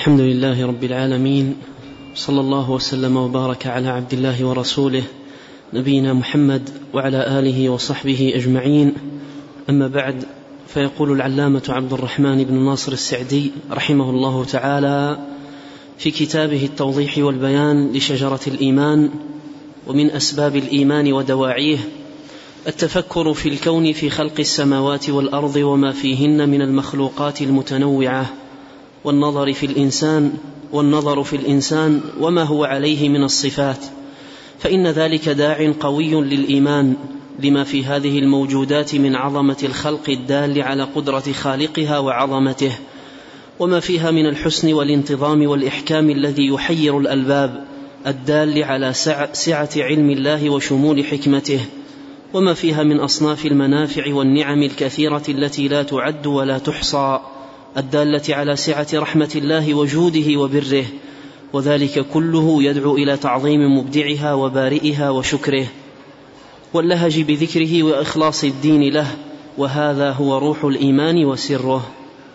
الحمد لله رب العالمين، صلى الله وسلم وبارك على عبد الله ورسوله نبينا محمد وعلى آله وصحبه أجمعين. أما بعد، فيقول العلامة عبد الرحمن بن ناصر السعدي رحمه الله تعالى في كتابه التوضيح والبيان لشجرة الإيمان: ومن أسباب الإيمان ودواعيه التفكر في الكون في خلق السماوات والأرض وما فيهن من المخلوقات المتنوعة، والنظر في الإنسان وما هو عليه من الصفات، فإن ذلك داع قوي للإيمان لما في هذه الموجودات من عظمة الخلق الدال على قدرة خالقها وعظمته، وما فيها من الحسن والانتظام والإحكام الذي يحير الألباب الدال على سعة علم الله وشمول حكمته، وما فيها من أصناف المنافع والنعم الكثيرة التي لا تعد ولا تحصى الدالة على سعة رحمة الله وجوده وبره، وذلك كله يدعو إلى تعظيم مبدعها وبارئها وشكره واللهج بذكره وإخلاص الدين له، وهذا هو روح الإيمان وسره.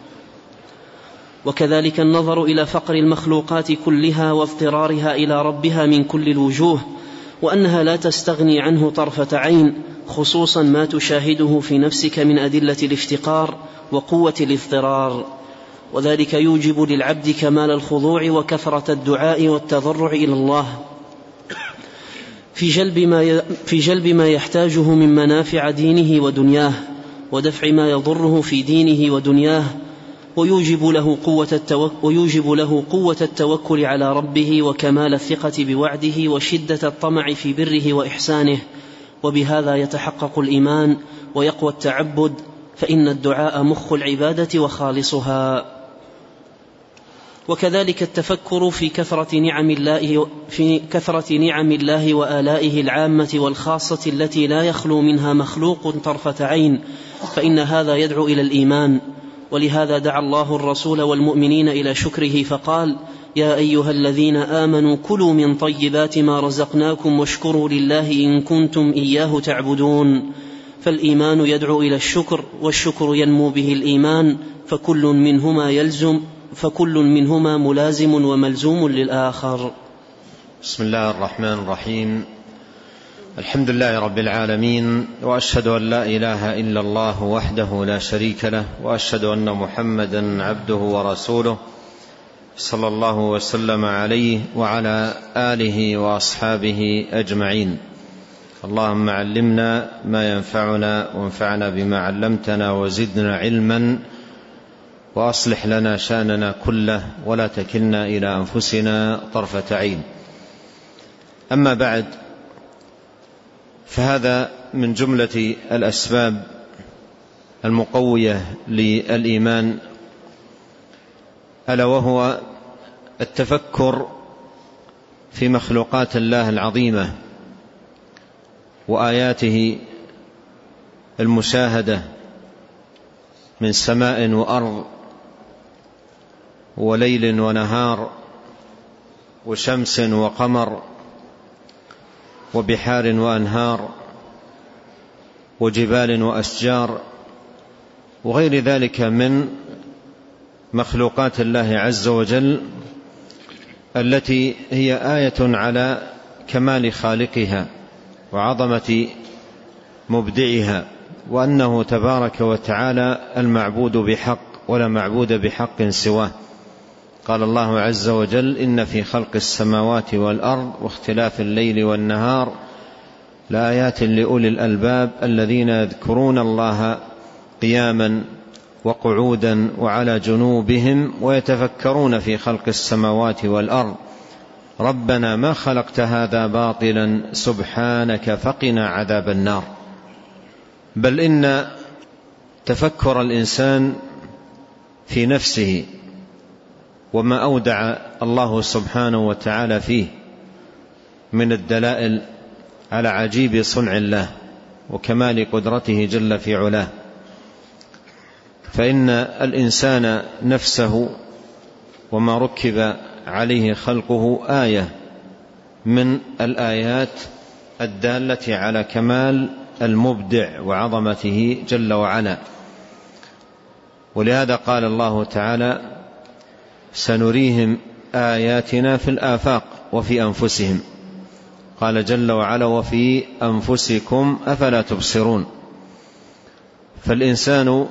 وكذلك النظر إلى فقر المخلوقات كلها واضطرارها إلى ربها من كل الوجوه، وأنها لا تستغني عنه طرفة عين، خصوصا ما تشاهده في نفسك من أدلة الافتقار وقوة الاضطرار، وذلك يوجب للعبد كمال الخضوع وكثرة الدعاء والتضرع إلى الله في جلب ما يحتاجه من منافع دينه ودنياه، ودفع ما يضره في دينه ودنياه، ويوجب له قوة التوكل على ربه وكمال الثقة بوعده وشدة الطمع في بره وإحسانه، وبهذا يتحقق الإيمان ويقوى التعبد، فإن الدعاء مخ العبادة وخالصها. وكذلك التفكر في كثرة نعم الله وآلائه العامة والخاصة التي لا يخلو منها مخلوق طرفة عين، فإن هذا يدعو إلى الإيمان. ولهذا دعا الله الرسول والمؤمنين إلى شكره فقال: يا أيها الذين آمنوا كلوا من طيبات ما رزقناكم واشكروا لله إن كنتم إياه تعبدون. فالإيمان يدعو إلى الشكر، والشكر ينمو به الإيمان، فكل منهما ملازم وملزوم للآخر. بسم الله الرحمن الرحيم. الحمد لله رب العالمين، وأشهد أن لا إله إلا الله وحده لا شريك له، وأشهد أن محمدا عبده ورسوله صلى الله وسلم عليه وعلى آله وأصحابه أجمعين. اللهم علمنا ما ينفعنا وانفعنا بما علمتنا وزدنا علما، وأصلح لنا شأننا كله ولا تكلنا إلى أنفسنا طرفة عين. أما بعد، فهذا من جملة الأسباب المقوية للإيمان، ألا وهو التفكر في مخلوقات الله العظيمة وآياته المشاهدة من سماء وأرض وليل ونهار وشمس وقمر وبحار وأنهار وجبال وأشجار وغير ذلك من مخلوقات الله عز وجل، التي هي آية على كمال خالقها وعظمة مبدعها، وأنه تبارك وتعالى المعبود بحق ولا معبود بحق سواه. قال الله عز وجل: إن في خلق السماوات والأرض واختلاف الليل والنهار لآيات لأولي الألباب الذين يذكرون الله قياما وقعودا وعلى جنوبهم ويتفكرون في خلق السماوات والأرض ربنا ما خلقت هذا باطلا سبحانك فقنا عذاب النار. بل إن تفكر الإنسان في نفسه وما أودع الله سبحانه وتعالى فيه من الدلائل على عجيب صنع الله وكمال قدرته جل في علاه، فإن الإنسان نفسه وما ركب عليه خلقه آية من الآيات الدالة على كمال المبدع وعظمته جل وعلا. ولهذا قال الله تعالى: سنريهم آياتنا في الآفاق وفي أنفسهم. قال جل وعلا وفي أنفسكم أفلا تبصرون. فالإنسان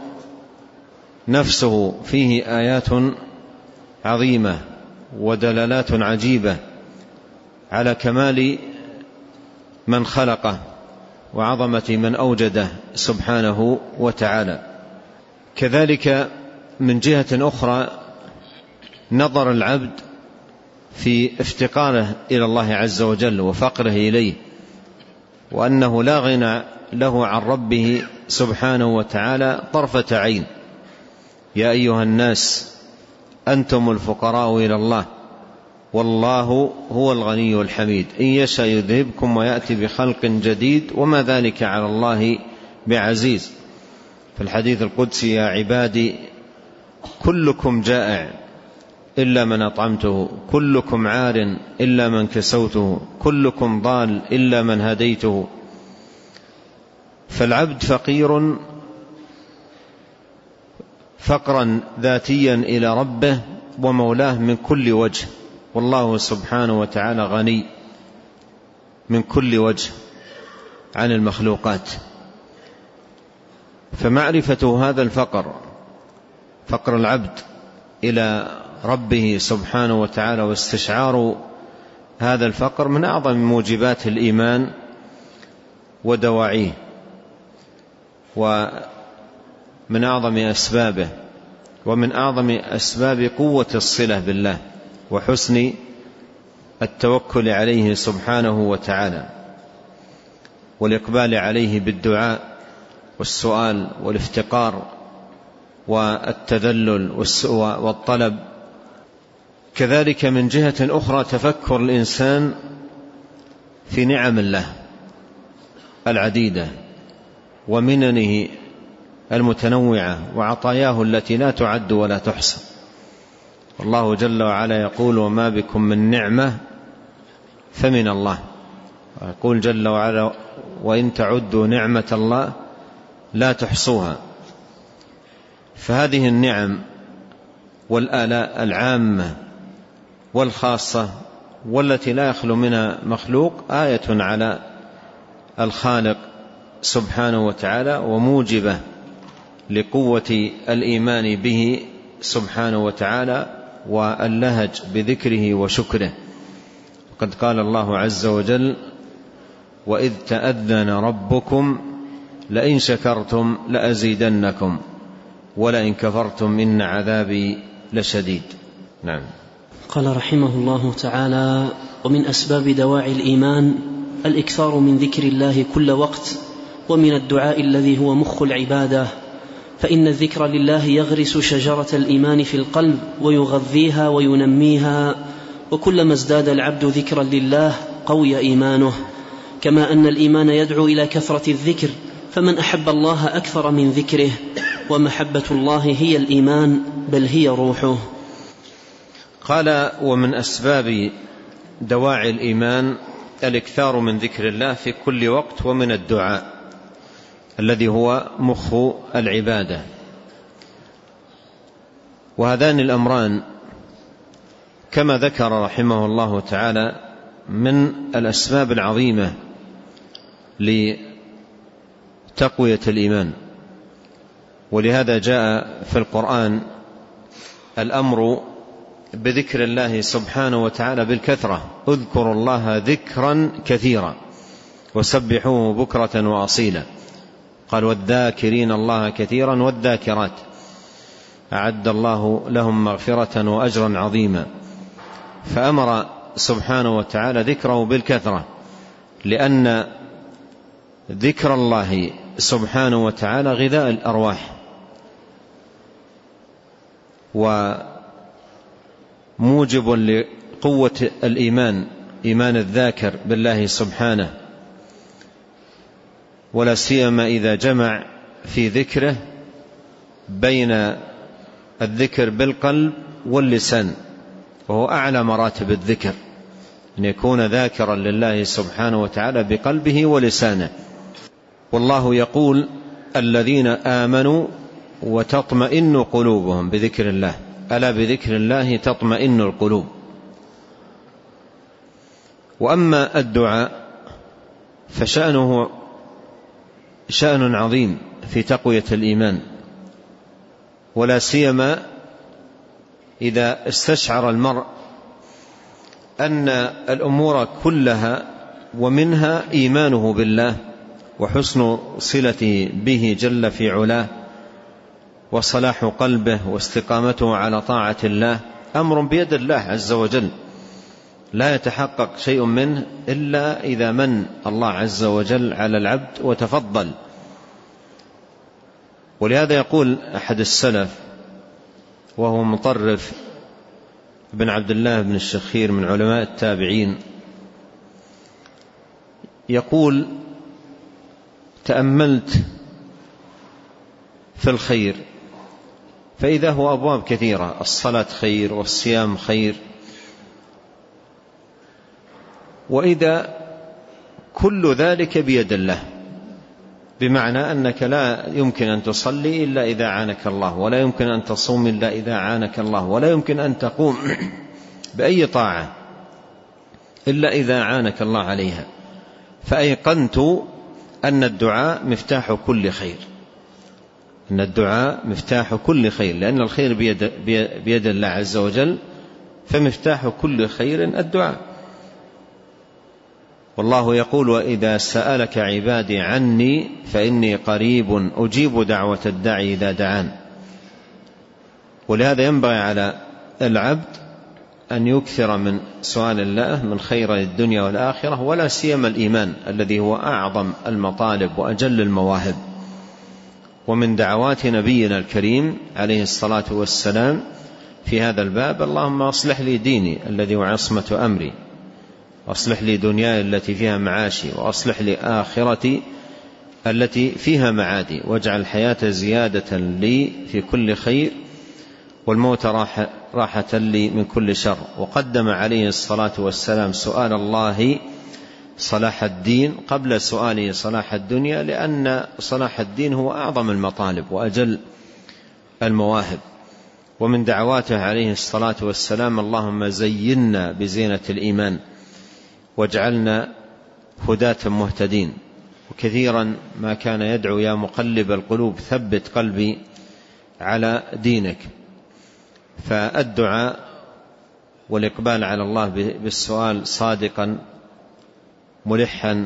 نفسه فيه آيات عظيمة ودلالات عجيبة على كمال من خلقه وعظمة من أوجده سبحانه وتعالى. كذلك من جهة أخرى نظر العبد في افتقاره إلى الله عز وجل وفقره إليه، وأنه لا غنى له عن ربه سبحانه وتعالى طرفة عين. يا أيها الناس أنتم الفقراء إلى الله والله هو الغني الحميد إن يشاء يذهبكم ويأتي بخلق جديد وما ذلك على الله بعزيز. في الحديث القدسي يا عبادي كلكم جائع إلا من أطعمته، كلكم عار إلا من كسوته، كلكم ضال إلا من هديته. فالعبد فقير فقرا ذاتيا إلى ربه ومولاه من كل وجه، والله سبحانه وتعالى غني من كل وجه عن المخلوقات. فمعرفة هذا الفقر، فقر العبد إلى ربه سبحانه وتعالى، واستشعار هذا الفقر من أعظم موجبات الإيمان ودواعيه، ومن أعظم أسبابه، ومن أعظم أسباب قوة الصلة بالله وحسن التوكل عليه سبحانه وتعالى، والإقبال عليه بالدعاء والسؤال والافتقار والتذلل والطلب. كذلك من جهة أخرى تفكر الإنسان في نعم الله العديدة ومننه المتنوعة وعطاياه التي لا تعد ولا تحصى. والله جل وعلا يقول وما بكم من نعمة فمن الله، ويقول جل وعلا وإن تعدوا نعمة الله لا تحصوها. فهذه النعم والآلاء العامة والخاصة والتي لا يخلو منها مخلوق آية على الخالق سبحانه وتعالى، وموجبة لقوة الإيمان به سبحانه وتعالى واللهج بذكره وشكره. قد قال الله عز وجل وإذ تأذن ربكم لئن شكرتم لأزيدنكم ولئن كفرتم إن عذابي لشديد. نعم. قال رحمه الله تعالى ومن أسباب دواعي الإيمان الإكثار من ذكر الله كل وقت، ومن الدعاء الذي هو مخ العبادة، فإن الذكر لله يغرس شجرة الإيمان في القلب ويغذيها وينميها، وكلما ازداد العبد ذكرا لله قوي إيمانه، كما أن الإيمان يدعو إلى كثرة الذكر، فمن أحب الله أكثر من ذكره، ومحبة الله هي الإيمان بل هي روحه. قال ومن أسباب دواعي الإيمان الإكثار من ذكر الله في كل وقت، ومن الدعاء الذي هو مخ العبادة. وهذان الأمران كما ذكر رحمه الله تعالى من الأسباب العظيمة لتقوية الإيمان، ولهذا جاء في القرآن الأمر بذكر الله سبحانه وتعالى بالكثرة، اذكروا الله ذكرا كثيرا وسبحوه بكرة وأصيلا. قال والذاكرين الله كثيرا والذاكرات أعد الله لهم مغفرة وأجرا عظيما. فأمر سبحانه وتعالى ذكره بالكثرة، لأن ذكر الله سبحانه وتعالى غذاء الأرواح وموجب لقوة الإيمان، إيمان الذاكر بالله سبحانه، ولا سيما إذا جمع في ذكره بين الذكر بالقلب واللسان، وهو أعلى مراتب الذكر، أن يكون ذاكرا لله سبحانه وتعالى بقلبه ولسانه. والله يقول الذين آمنوا وتطمئن قلوبهم بذكر الله، ألا بذكر الله تطمئن القلوب. وأما الدعاء فشأنه شأن عظيم في تقوية الإيمان، ولا سيما إذا استشعر المرء أن الأمور كلها ومنها إيمانه بالله وحسن صلته به جل في علاه وصلاح قلبه واستقامته على طاعة الله أمر بيد الله عز وجل، لا يتحقق شيء منه إلا إذا من الله عز وجل على العبد وتفضل. ولهذا يقول أحد السلف وهو مطرف بن عبد الله بن الشخير من علماء التابعين، يقول: تأملت في الخير فإذا هو أبواب كثيرة، الصلاة خير والصيام خير، وإذا كل ذلك بيد الله، بمعنى أنك لا يمكن أن تصلي إلا إذا عانك الله، ولا يمكن أن تصوم إلا إذا عانك الله، ولا يمكن أن تقوم بأي طاعة إلا إذا عانك الله عليها. فأيقنت أن الدعاء مفتاح كل خير، أن الدعاء مفتاح كل خير، لأن الخير بيد الله عز وجل، فمفتاح كل خير الدعاء. والله يقول: وإذا سألك عبادي عني فإني قريب أجيب دعوة الداعي إذا دعان. ولهذا ينبغي على العبد أن يكثر من سؤال الله من خير الدنيا والآخرة، ولا سيما الإيمان الذي هو أعظم المطالب وأجل المواهب. ومن دعوات نبينا الكريم عليه الصلاة والسلام في هذا الباب: اللهم أصلح لي ديني الذي هو عصمة أمري، وأصلح لي دنياي التي فيها معاشي، وأصلح لي آخرتي التي فيها معادي، واجعل الحياة زيادة لي في كل خير، والموت راحة لي من كل شر. وقدم عليه الصلاة والسلام سؤال الله صلاح الدين قبل سؤاله صلاح الدنيا، لأن صلاح الدين هو أعظم المطالب وأجل المواهب. ومن دعواته عليه الصلاة والسلام: اللهم زينا بزينة الإيمان واجعلنا هداة مهتدين. وكثيرا ما كان يدعو: يا مقلب القلوب ثبت قلبي على دينك. فالدعاء والإقبال على الله بالسؤال صادقا ملحا،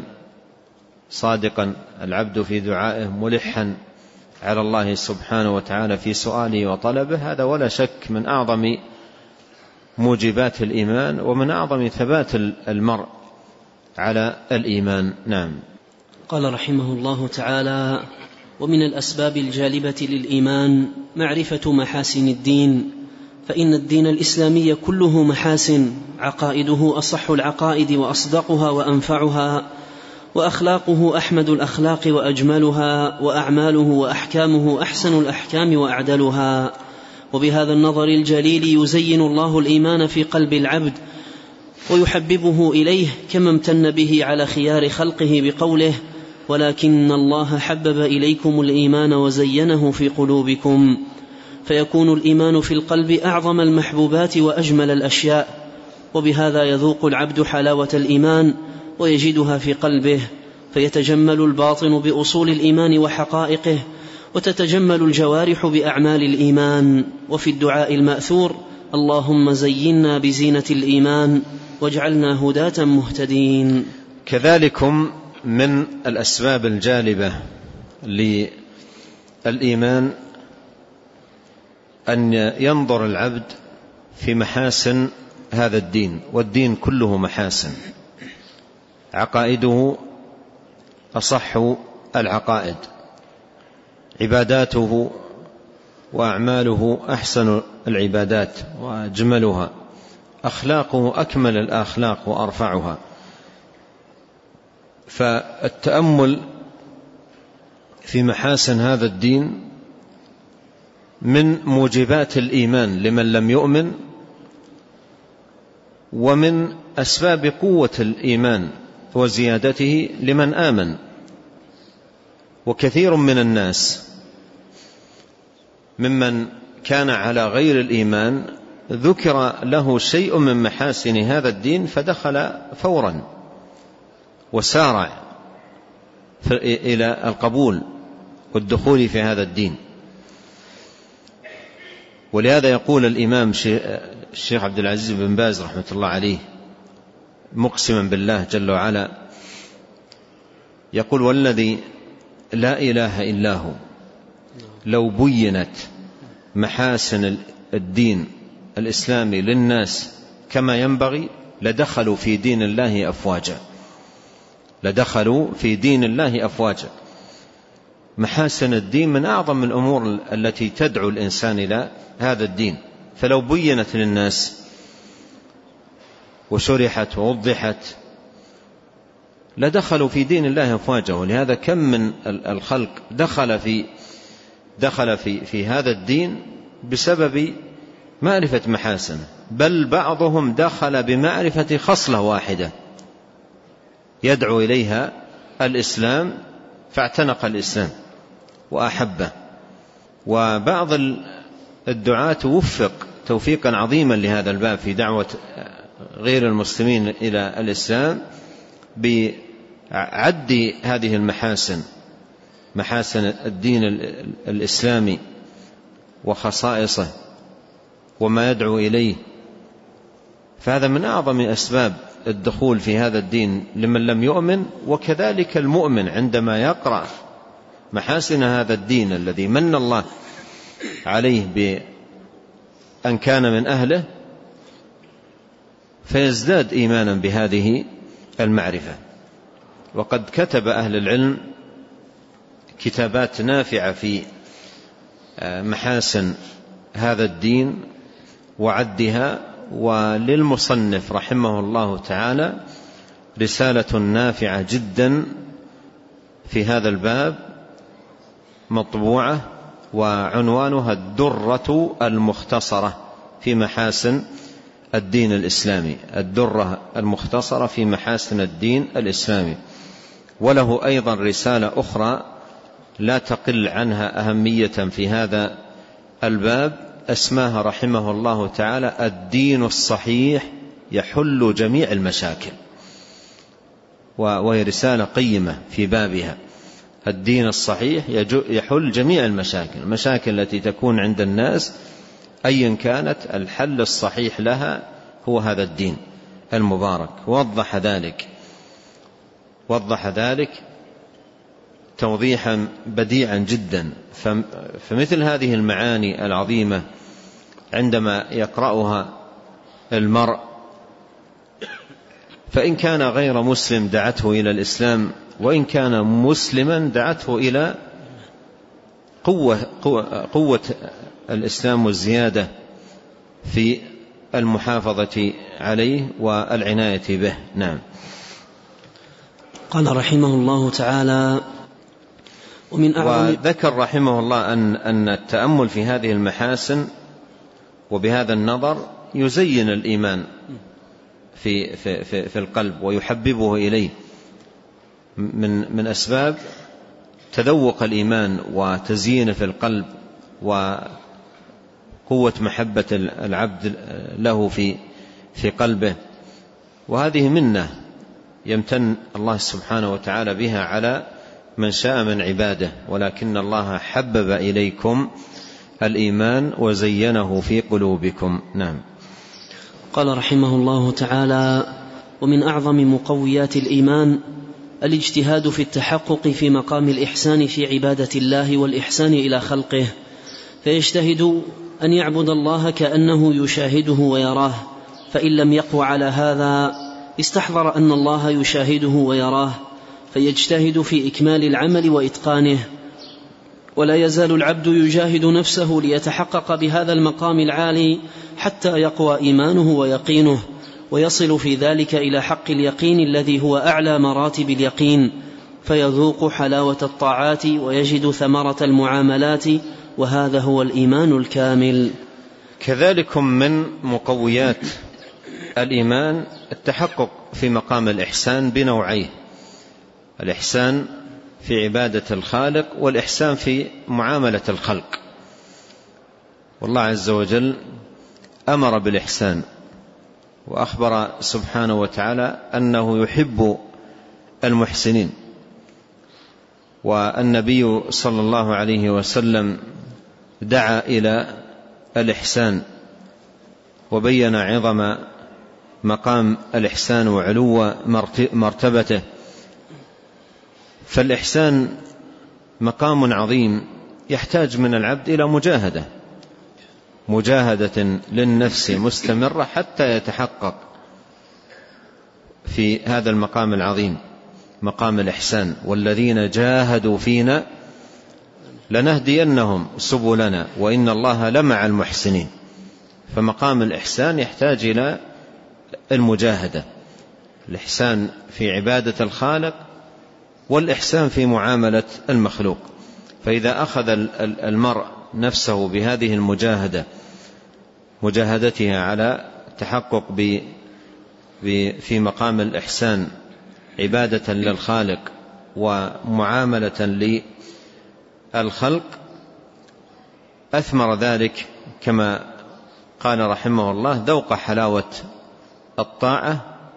صادقا العبد في دعائه ملحا على الله سبحانه وتعالى في سؤاله وطلبه، هذا ولا شك من أعظم موجبات الإيمان ومن أعظم ثبات المرء على الإيمان. نعم. قال رحمه الله تعالى: ومن الأسباب الجالبة للإيمان معرفة محاسن الدين، فإن الدين الإسلامي كله محاسن، عقائده أصح العقائد وأصدقها وأنفعها، وأخلاقه أحمد الأخلاق وأجملها، وأعماله وأحكامه أحسن الأحكام وأعدلها. وبهذا النظر الجليل يزين الله الإيمان في قلب العبد ويحببه إليه، كما امتن به على خيار خلقه بقوله: ولكن الله حبب إليكم الإيمان وزينه في قلوبكم. فيكون الإيمان في القلب أعظم المحبوبات وأجمل الأشياء، وبهذا يذوق العبد حلاوة الإيمان ويجدها في قلبه، فيتجمل الباطن بأصول الإيمان وحقائقه، وتتجمل الجوارح بأعمال الإيمان. وفي الدعاء المأثور: اللهم زينا بزينة الإيمان واجعلنا هداة مهتدين. كذلكم من الأسباب الجالبة للإيمان أن ينظر العبد في محاسن هذا الدين، والدين كله محاسن، عقائده أصح العقائد، عباداته وأعماله أحسن العبادات وأجملها، أخلاقه أكمل الأخلاق وأرفعها. فالتأمل في محاسن هذا الدين من موجبات الإيمان لمن لم يؤمن، ومن أسباب قوة الإيمان وزيادته لمن آمن. وكثير من الناس ممن كان على غير الإيمان ذكر له شيء من محاسن هذا الدين فدخل فورا وسارع إلى القبول والدخول في هذا الدين. ولهذا يقول الإمام الشيخ عبد العزيز بن باز رحمة الله عليه مقسما بالله جل وعلا، يقول: والذي لا إله إلا هو لو بينت محاسن الدين الإسلامي للناس كما ينبغي لدخلوا في دين الله أفواجا، لدخلوا في دين الله أفواجا. محاسن الدين من أعظم الأمور التي تدعو الإنسان إلى هذا الدين، فلو بينت للناس وشرحت ووضحت لدخلوا في دين الله أفواجا. ولهذا كم من الخلق دخل في هذا الدين بسبب معرفة محاسنه، بل بعضهم دخل بمعرفة خصلة واحدة يدعو إليها الإسلام فاعتنق الإسلام وأحبه. وبعض الدعاة وفق توفيقا عظيما لهذا الباب في دعوة غير المسلمين إلى الإسلام بعد هذه المحاسن، محاسن الدين الإسلامي وخصائصه وما يدعو إليه. فهذا من أعظم أسباب الدخول في هذا الدين لمن لم يؤمن. وكذلك المؤمن عندما يقرأ محاسن هذا الدين الذي من الله عليه بأن كان من أهله فيزداد إيمانا بهذه المعرفة. وقد كتب أهل العلم كتابات نافعة في محاسن هذا الدين وعدها، وللمصنف رحمه الله تعالى رسالة نافعة جدا في هذا الباب مطبوعة وعنوانها الدرة المختصرة في محاسن الدين الإسلامي، الدرة المختصرة في محاسن الدين الإسلامي. وله أيضا رسالة أخرى لا تقل عنها أهمية في هذا الباب اسماها رحمه الله تعالى الدين الصحيح يحل جميع المشاكل، وهي رسالة قيمة في بابها. الدين الصحيح يحل جميع المشاكل، المشاكل التي تكون عند الناس أيا كانت الحل الصحيح لها هو هذا الدين المبارك. وضح ذلك توضيحا بديعا جدا. فمثل هذه المعاني العظيمة عندما يقرأها المرء، فإن كان غير مسلم دعته إلى الإسلام، وإن كان مسلما دعته إلى قوة الإسلام والزيادة في المحافظة عليه والعناية به. نعم. قال رحمه الله تعالى: وذكر رحمه الله أن التأمل في هذه المحاسن وبهذا النظر يزين الإيمان في القلب ويحببه إليه، من أسباب تذوق الإيمان وتزيينه في القلب وقوة محبة العبد له في قلبه. وهذه منة يمتن الله سبحانه وتعالى بها على من شاء من عباده، ولكن الله حبب إليكم الإيمان وزينه في قلوبكم. نعم. قال رحمه الله تعالى: ومن أعظم مقويات الإيمان الاجتهاد في التحقق في مقام الإحسان في عبادة الله والإحسان إلى خلقه، فيجتهد أن يعبد الله كأنه يشاهده ويراه، فإن لم يقو على هذا استحضر أن الله يشاهده ويراه، فيجتهد في إكمال العمل وإتقانه. ولا يزال العبد يجاهد نفسه ليتحقق بهذا المقام العالي حتى يقوى إيمانه ويقينه، ويصل في ذلك إلى حق اليقين الذي هو أعلى مراتب اليقين، فيذوق حلاوة الطاعات ويجد ثمرة المعاملات، وهذا هو الإيمان الكامل. كذلك من مقويات الإيمان التحقق في مقام الإحسان بنوعيه: الإحسان في عبادة الخالق والإحسان في معاملة الخلق. والله عز وجل أمر بالإحسان، وأخبر سبحانه وتعالى أنه يحب المحسنين، والنبي صلى الله عليه وسلم دعا إلى الإحسان وبين عظم مقام الإحسان وعلو مرتبته. فالإحسان مقام عظيم يحتاج من العبد إلى مجاهدة للنفس مستمرة حتى يتحقق في هذا المقام العظيم، مقام الإحسان. والذين جاهدوا فينا لنهدينهم سبلنا وإن الله لمع المحسنين. فمقام الإحسان يحتاج إلى المجاهدة، الإحسان في عبادة الخالق والإحسان في معاملة المخلوق. فإذا أخذ المرء نفسه بهذه مجاهدتها على التحقق في مقام الإحسان عبادة للخالق ومعاملة للخلق، أثمر ذلك كما قال رحمه الله ذوق حلاوة الطاعة،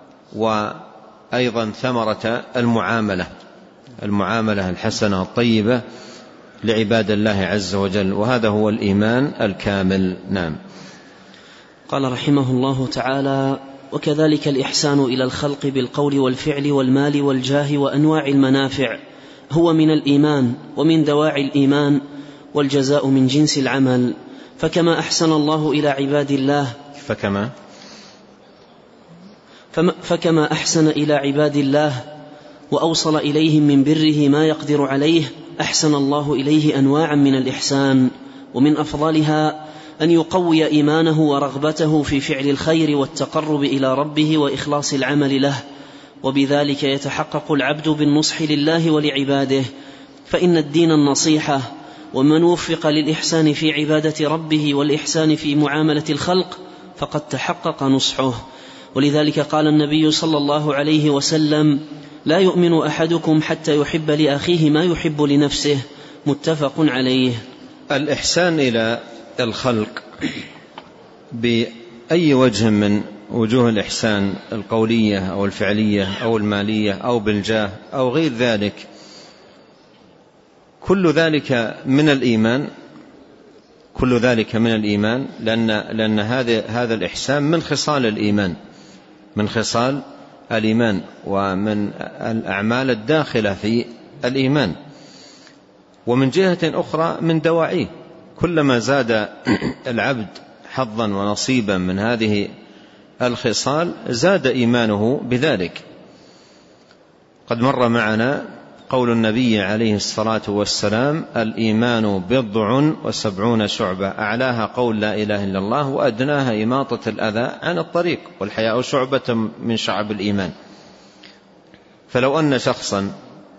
وأيضا ثمرة المعاملة الحسنة الطيبة لعباد الله عز وجل، وهذا هو الإيمان الكامل. نعم. قال رحمه الله تعالى: وكذلك الإحسان إلى الخلق بالقول والفعل والمال والجاه وأنواع المنافع هو من الإيمان ومن دواعي الإيمان، والجزاء من جنس العمل. فكما أحسن الله إلى عباد الله فكما أحسن إلى عباد الله وأوصل إليهم من بره ما يقدر عليه، أحسن الله إليه أنواعا من الإحسان، ومن أفضلها أن يقوي إيمانه ورغبته في فعل الخير والتقرب إلى ربه وإخلاص العمل له، وبذلك يتحقق العبد بالنصح لله ولعباده. فإن الدين النصيحة، ومن وفق للإحسان في عبادة ربه والإحسان في معاملة الخلق فقد تحقق نصحه. ولذلك قال النبي صلى الله عليه وسلم: لا يؤمن أحدكم حتى يحب لأخيه ما يحب لنفسه. متفق عليه. الإحسان إلى الخلق بأي وجه من وجوه الإحسان، القولية أو الفعلية أو المالية أو بالجاه أو غير ذلك، كل ذلك من الإيمان، لأن هذا الإحسان من خصال الإيمان ومن الأعمال الداخلة في الإيمان. ومن جهة أخرى من دواعيه، كلما زاد العبد حظا ونصيبا من هذه الخصال زاد إيمانه بذلك. قد مر معنا قول النبي عليه الصلاة والسلام: الإيمان 70 شعبة، أعلاها قول لا إله إلا الله، وأدناها إماطة الأذى عن الطريق، والحياء شعبة من شعب الإيمان. فلو أن شخصا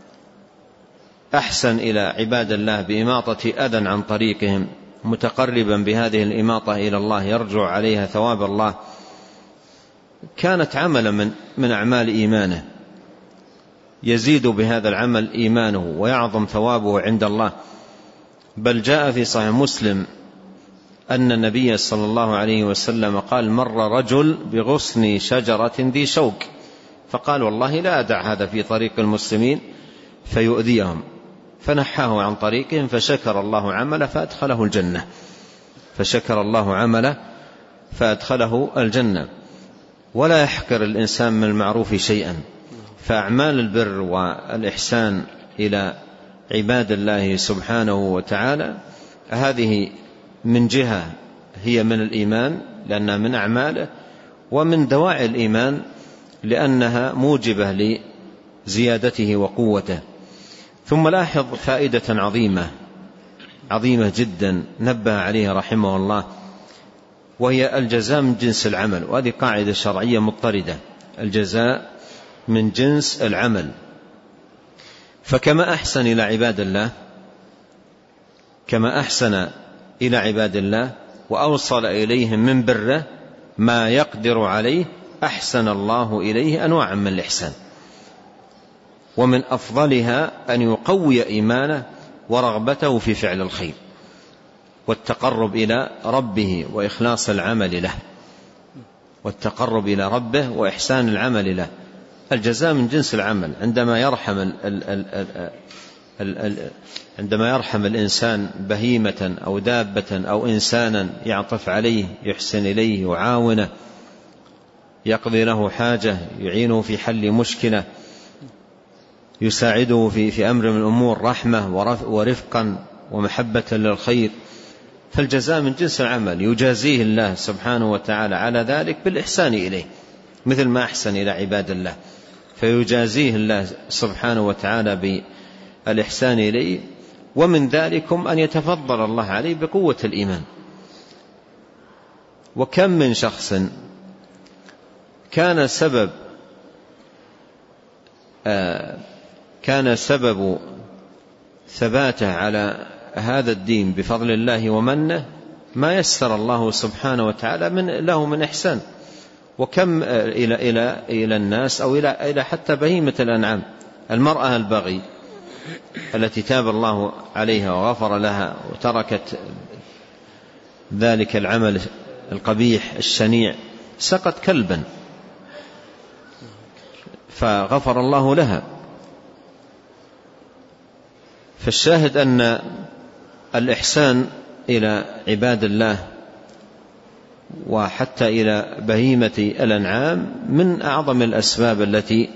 أحسن إلى عباد الله بإماطة أذى عن طريقهم، متقربا بهذه الإماطة إلى الله يرجو عليها ثواب الله، كانت عملا من أعمال إيمانه، يزيد بهذا العمل إيمانه ويعظم ثوابه عند الله. بل جاء في صحيح مسلم أن النبي صلى الله عليه وسلم قال: مر رجل بغصن شجرة ذي شوك، فقال: والله لا أدع هذا في طريق المسلمين فيؤذيهم، فنحاه عن طريقهم، فشكر الله عمله فأدخله الجنة. ولا يحقر الإنسان من المعروف شيئا، فأعمال البر والإحسان إلى عباد الله سبحانه وتعالى هذه من جهة هي من الإيمان لأنها من أعماله، ومن دواعي الإيمان لأنها موجبة لزيادته وقوته. ثم لاحظ فائدة عظيمة جدا نبه عليها رحمه الله، وهي الجزاء من جنس العمل. وهذه قاعدة شرعية مضطردة: الجزاء من جنس العمل. فكما أحسن إلى عباد الله وأوصل إليهم من بره ما يقدر عليه، أحسن الله إليه أنواعا من الإحسان، ومن أفضلها أن يقوي إيمانه ورغبته في فعل الخير. والتقرب إلى ربه وإخلاص العمل له، والتقرب إلى ربه وإحسان العمل له. الجزاء من جنس العمل. عندما يرحم الإنسان بهيمة أو دابة أو إنسانا يعطف عليه، يحسن إليه، يعاونه، يقضي له حاجة، يعينه في حل مشكلة، يساعده في أمر من الأمور، رحمة ورفقا ومحبة للخير، فالجزاء من جنس العمل. يجازيه الله سبحانه وتعالى على ذلك بالإحسان إليه مثل ما أحسن إلى عباد الله، فيجازيه الله سبحانه وتعالى بالإحسان إليه. ومن ذلكم أن يتفضل الله عليه بقوة الإيمان. وكم من شخص كان سبب ثباته على هذا الدين بفضل الله ومنه ما يسر الله سبحانه وتعالى له من إحسان. وكم إلى الناس أو إلى حتى بهيمة الأنعام، المرأة البغي التي تاب الله عليها وغفر لها وتركت ذلك العمل القبيح الشنيع، سقت كلبا فغفر الله لها. فالشاهد أن الإحسان إلى عباد الله وحتى إلى بهيمة الأنعام من أعظم الأسباب التي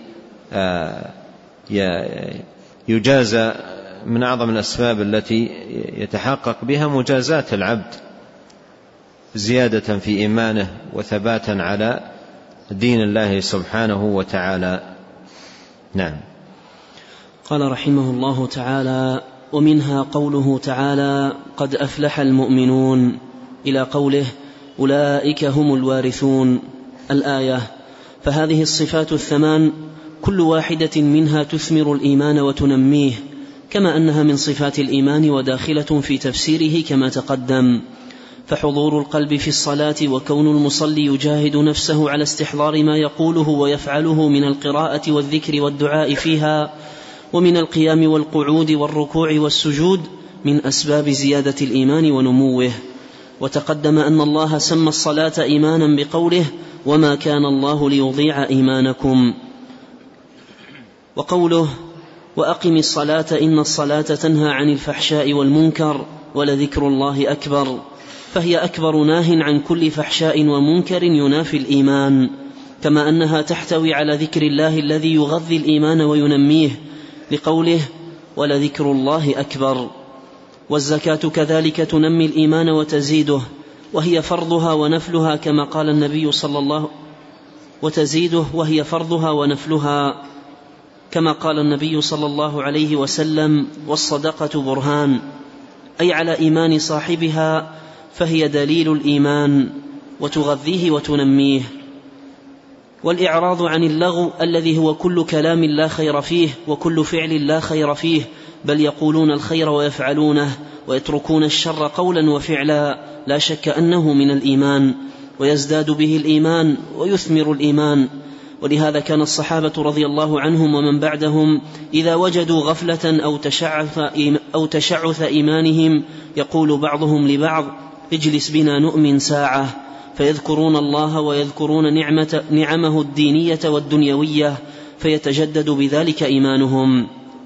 يجازى، من أعظم الأسباب التي يتحقق بها مجازاة العبد زيادة في إيمانه وثباتا على دين الله سبحانه وتعالى. نعم. قال رحمه الله تعالى: ومنها قوله تعالى: قد أفلح المؤمنون، إلى قوله: أولئك هم الوارثون، الآية. فهذه الصفات الثمان كل واحدة منها تثمر الإيمان وتنميه، كما أنها من صفات الإيمان وداخلة في تفسيره كما تقدم. فحضور القلب في الصلاة وكون المصلي يجاهد نفسه على استحضار ما يقوله ويفعله من القراءة والذكر والدعاء فيها، ومن القيام والقعود والركوع والسجود، من أسباب زيادة الإيمان ونموه. وتقدم أن الله سمى الصلاة إيمانا بقوله: وما كان الله ليضيع إيمانكم. وقوله: وأقم الصلاة إن الصلاة تنهى عن الفحشاء والمنكر ولذكر الله أكبر، فهي أكبر ناه عن كل فحشاء ومنكر ينافي الإيمان، كما أنها تحتوي على ذكر الله الذي يغذي الإيمان وينميه، لقوله: ولذكر الله أكبر. والزكاة كذلك تنمي الإيمان وتزيده، وهي فرضها ونفلها، كما قال النبي صلى الله وتزيده وهي فرضها ونفلها، كما قال النبي صلى الله عليه وسلم: والصدقة برهان، أي على إيمان صاحبها، فهي دليل الإيمان وتغذيه وتنميه. والإعراض عن اللغو الذي هو كل كلام لا خير فيه وكل فعل لا خير فيه، بل يقولون الخير ويفعلونه ويتركون الشر قولا وفعلا، لا شك أنه من الإيمان، ويزداد به الإيمان ويثمر الإيمان. ولهذا كان الصحابة رضي الله عنهم ومن بعدهم إذا وجدوا غفلة أو تشعث إيمانهم يقول بعضهم لبعض: اجلس بنا نؤمن ساعة، فيذكرون الله ويذكرون نعمه الدينية والدنيوية، فيتجدد بذلك إيمانهم.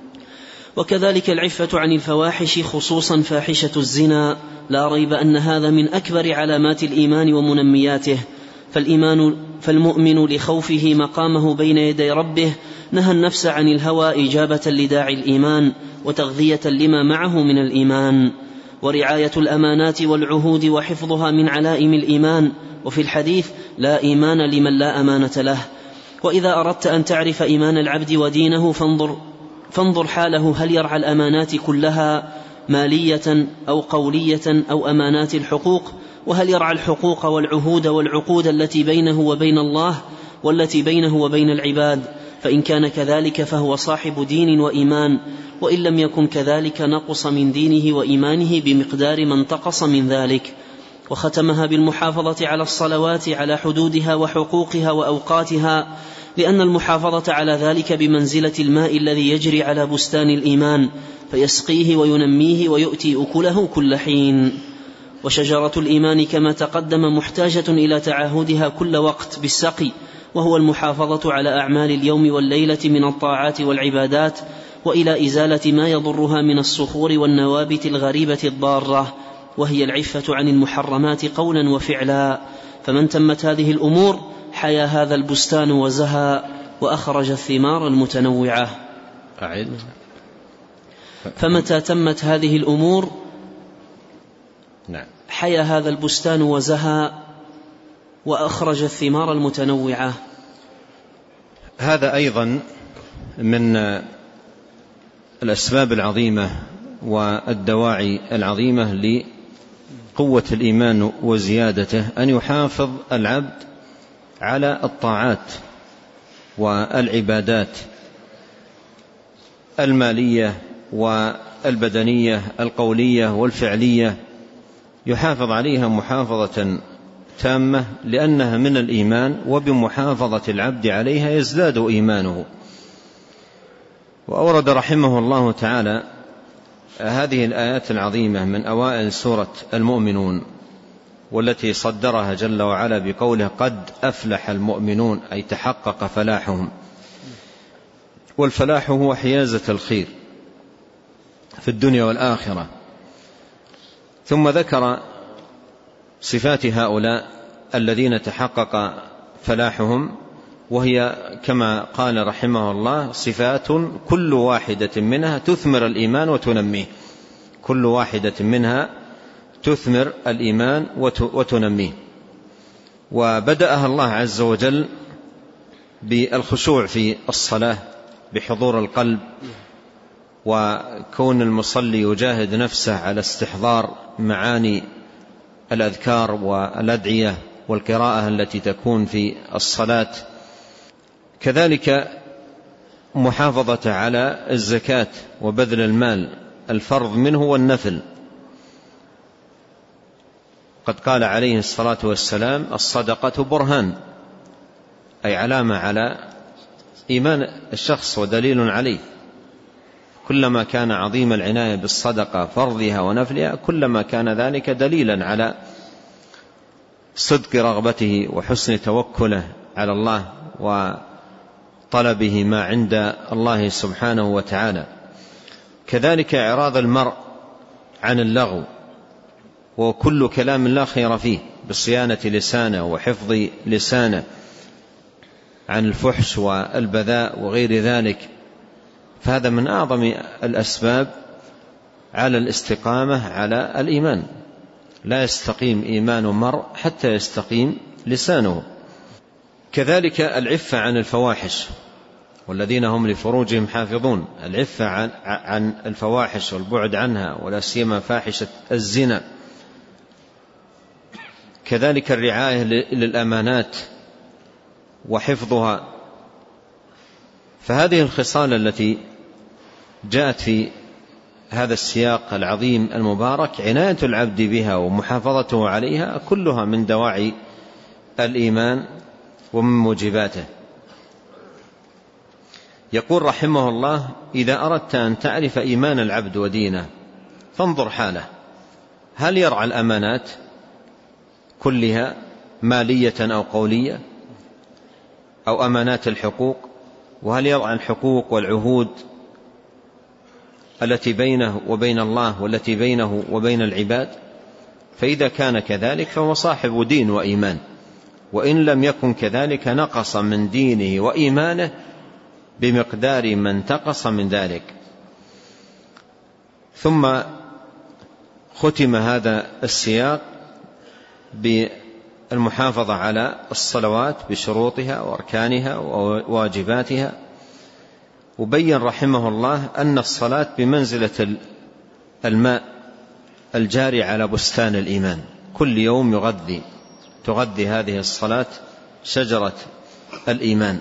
وكذلك العفة عن الفواحش، خصوصا فاحشة الزنا، لا ريب أن هذا من أكبر علامات الإيمان ومنمياته. فالمؤمن لخوفه مقامه بين يدي ربه نهى النفس عن الهوى إجابة لداعي الإيمان وتغذية لما معه من الإيمان. ورعاية الأمانات والعهود وحفظها من علائم الإيمان. وفي الحديث: لا إيمان لمن لا أمانة له. وإذا أردت أن تعرف إيمان العبد ودينه فانظر حاله، هل يرعى الأمانات كلها مالية أو قولية أو أمانات الحقوق، وهل يرعى الحقوق والعهود والعقود التي بينه وبين الله والتي بينه وبين العباد. فإن كان كذلك فهو صاحب دين وإيمان، وإن لم يكن كذلك نقص من دينه وإيمانه بمقدار ما انتقص من ذلك. وختمها بالمحافظة على الصلوات على حدودها وحقوقها وأوقاتها، لأن المحافظة على ذلك بمنزلة الماء الذي يجري على بستان الإيمان، فيسقيه وينميه ويؤتي أكله كل حين. وشجرة الإيمان كما تقدم محتاجة إلى تعاهدها كل وقت بالسقي، وهو المحافظة على أعمال اليوم والليلة من الطاعات والعبادات، وإلى إزالة ما يضرها من الصخور والنوابت الغريبة الضارة، وهي العفة عن المحرمات قولا وفعلا. فمن تمت هذه الأمور حيا هذا البستان وزهى وأخرج الثمار المتنوعة. فمتى تمت هذه الأمور حيا هذا البستان وزهى وأخرج الثمار المتنوعة. هذا أيضا من الأسباب العظيمة والدواعي العظيمة لقوة الإيمان وزيادته، أن يحافظ العبد على الطاعات والعبادات المالية والبدنية القولية والفعلية، يحافظ عليها محافظة تامة، لأنها من الإيمان، وبمحافظة العبد عليها يزداد إيمانه. وأورد رحمه الله تعالى هذه الآيات العظيمة من أوائل سورة المؤمنون، والتي صدرها جل وعلا بقوله قد أفلح المؤمنون، أي تحقق فلاحهم. والفلاح هو حيازة الخير في الدنيا والآخرة. ثم ذكر صفات هؤلاء الذين تحقق فلاحهم، وهي كما قال رحمه الله صفات كل واحدة منها تثمر الإيمان وتنميه، كل واحدة منها تثمر الإيمان وتنميه. وبدأها الله عز وجل بالخشوع في الصلاة، بحضور القلب، وكون المصلي يجاهد نفسه على استحضار معاني الأذكار والأدعية والقراءة التي تكون في الصلاة. كذلك محافظة على الزكاة وبذل المال، الفرض منه والنفل. قد قال عليه الصلاة والسلام الصدقة برهان، أي علامة على إيمان الشخص ودليل عليه. كلما كان عظيم العناية بالصدقة فرضها ونفلها، كلما كان ذلك دليلا على صدق رغبته وحسن توكله على الله وطلبه ما عند الله سبحانه وتعالى. كذلك إعراض المرء عن اللغو وكل كلام لا خير فيه، بصيانة لسانه وحفظ لسانه عن الفحش والبذاء وغير ذلك. فهذا من أعظم الأسباب على الاستقامة على الإيمان. لا يستقيم إيمان مرء حتى يستقيم لسانه. كذلك العفة عن الفواحش، والذين هم لفروجهم حافظون، العفة عن الفواحش والبعد عنها، ولا سيما فاحشة الزنا. كذلك الرعاية للأمانات وحفظها. فهذه الخصال التي جاءت في هذا السياق العظيم المبارك، عناية العبد بها ومحافظته عليها، كلها من دواعي الإيمان ومن موجباته. يقول رحمه الله: إذا أردت أن تعرف إيمان العبد ودينه فانظر حاله، هل يرعى الأمانات كلها مالية أو قولية، أو أمانات الحقوق، وهل يرعى الحقوق والعهود التي بينه وبين الله والتي بينه وبين العباد؟ فإذا كان كذلك فهو صاحب دين وإيمان، وإن لم يكن كذلك نقص من دينه وإيمانه بمقدار ما انتقص من ذلك. ثم ختم هذا السياق بالمحافظة على الصلوات بشروطها وأركانها وواجباتها. وبين رحمه الله أن الصلاة بمنزلة الماء الجاري على بستان الإيمان، كل يوم تغذي هذه الصلاة شجرة الإيمان،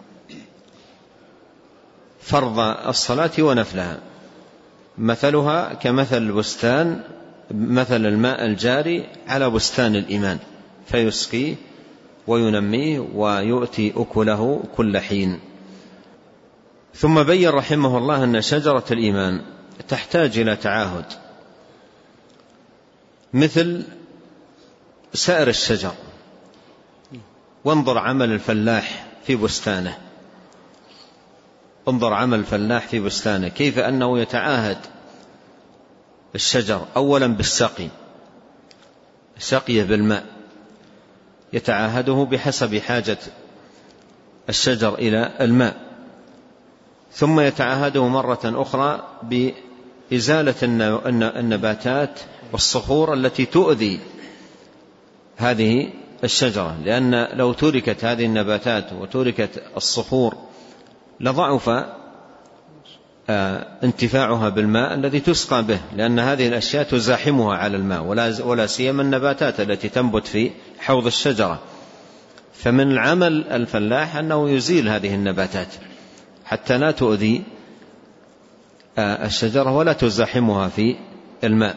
فرض الصلاة ونفلها. مثلها كمثل البستان، مثل الماء الجاري على بستان الإيمان، فيسقيه وينميه ويؤتي أكله كل حين. ثم بين رحمه الله أن شجرة الإيمان تحتاج إلى تعاهد، مثل سائر الشجر. وانظر عمل الفلاح في بستانه، انظر عمل الفلاح في بستانه كيف أنه يتعاهد الشجر أولا بالسقي، سقيه بالماء، يتعاهده بحسب حاجة الشجر إلى الماء، ثم يتعاهده مرة أخرى بإزالة النباتات والصخور التي تؤذي هذه الشجرة، لأن لو تركت هذه النباتات وتركت الصخور لضعف انتفاعها بالماء الذي تسقى به، لأن هذه الأشياء تزاحمها على الماء، ولا سيما النباتات التي تنبت في حوض الشجرة. فمن العمل الفلاح أنه يزيل هذه النباتات حتى لا تؤذي الشجرة ولا تزاحمها في الماء.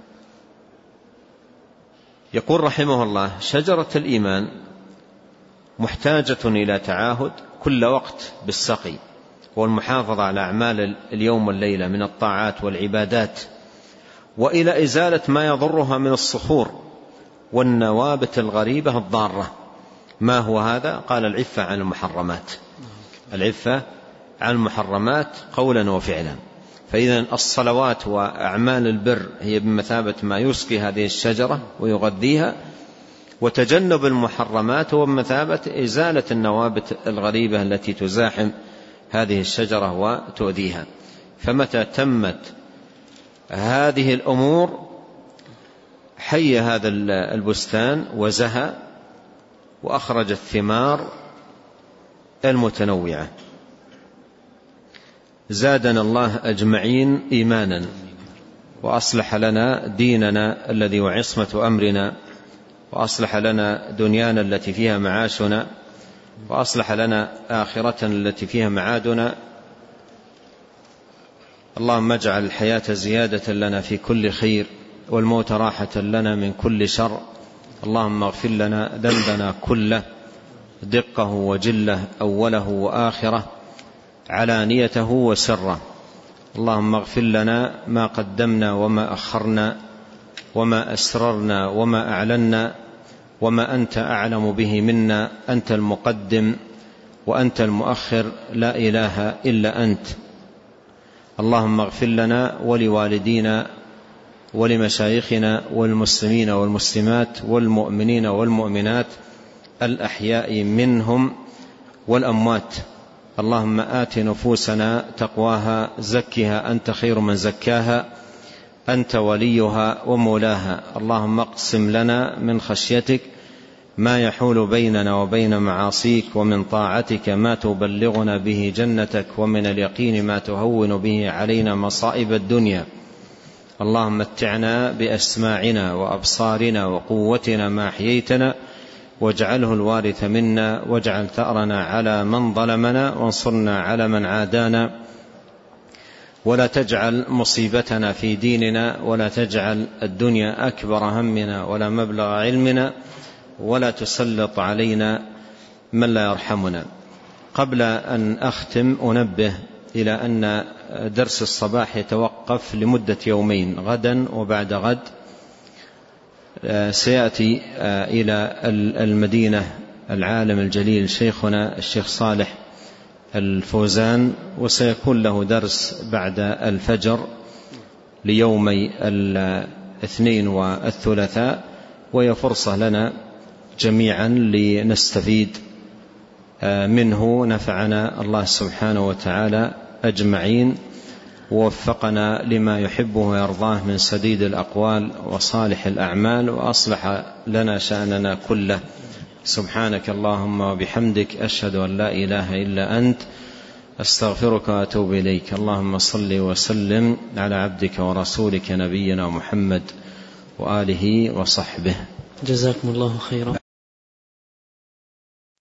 يقول رحمه الله: شجرة الإيمان محتاجة إلى تعاهد كل وقت بالسقي والمحافظة على أعمال اليوم والليلة من الطاعات والعبادات، وإلى إزالة ما يضرها من الصخور والنوابت الغريبة الضارة. ما هو هذا؟ قال: العفة عن المحرمات، العفة عن المحرمات قولا وفعلا. فإذا الصلوات وأعمال البر هي بمثابة ما يسقي هذه الشجرة ويغذيها، وتجنب المحرمات هو بمثابة إزالة النوابت الغريبة التي تزاحم هذه الشجرة وتؤذيها. فمتى تمت هذه الأمور حي هذا البستان وزهى وأخرج الثمار المتنوعة. زادنا الله أجمعين إيمانا، وأصلح لنا ديننا الذي وعصمة أمرنا، وأصلح لنا دنيانا التي فيها معاشنا، وأصلح لنا آخرتنا التي فيها معادنا. اللهم اجعل الحياة زيادة لنا في كل خير، والموت راحة لنا من كل شر. اللهم اغفر لنا ذنبنا كله، دقه وجله، أوله وآخره، علانيته وسره. اللهم اغفر لنا ما قدمنا وما أخرنا، وما أسررنا وما أعلنا، وما أنت أعلم به منا. أنت المقدم وأنت المؤخر، لا إله إلا أنت. اللهم اغفر لنا ولوالدينا ولمشايخنا والمسلمين والمسلمات والمؤمنين والمؤمنات الأحياء منهم والأموات. اللهم آت نفوسنا تقواها، زكها أنت خير من زكاها، أنت وليها ومولاها. اللهم اقسم لنا من خشيتك ما يحول بيننا وبين معاصيك، ومن طاعتك ما تبلغنا به جنتك، ومن اليقين ما تهون به علينا مصائب الدنيا. اللهم متعنا بأسماعنا وأبصارنا وقوتنا ما أحييتنا، واجعله الوارث منا، واجعل ثأرنا على من ظلمنا، وانصرنا على من عادانا، ولا تجعل مصيبتنا في ديننا، ولا تجعل الدنيا أكبر همنا ولا مبلغ علمنا، ولا تسلط علينا من لا يرحمنا. قبل أن أختم أنبه إلى أن درس الصباح يتوقف لمدة يومين، غدا وبعد غد. سيأتي إلى المدينة العالم الجليل شيخنا الشيخ صالح الفوزان، وسيكون له درس بعد الفجر ليومي الاثنين والثلاثاء، وهي فرصة لنا جميعا لنستفيد منه. نفعنا الله سبحانه وتعالى أجمعين، ووفقنا لما يحبه ويرضاه من سديد الأقوال وصالح الأعمال، وأصلح لنا شأننا كله. سبحانك اللهم وبحمدك، أشهد أن لا إله إلا أنت، أستغفرك وأتوب إليك. اللهم صل وسلم على عبدك ورسولك نبينا محمد وآله وصحبه. جزاكم الله خيرا.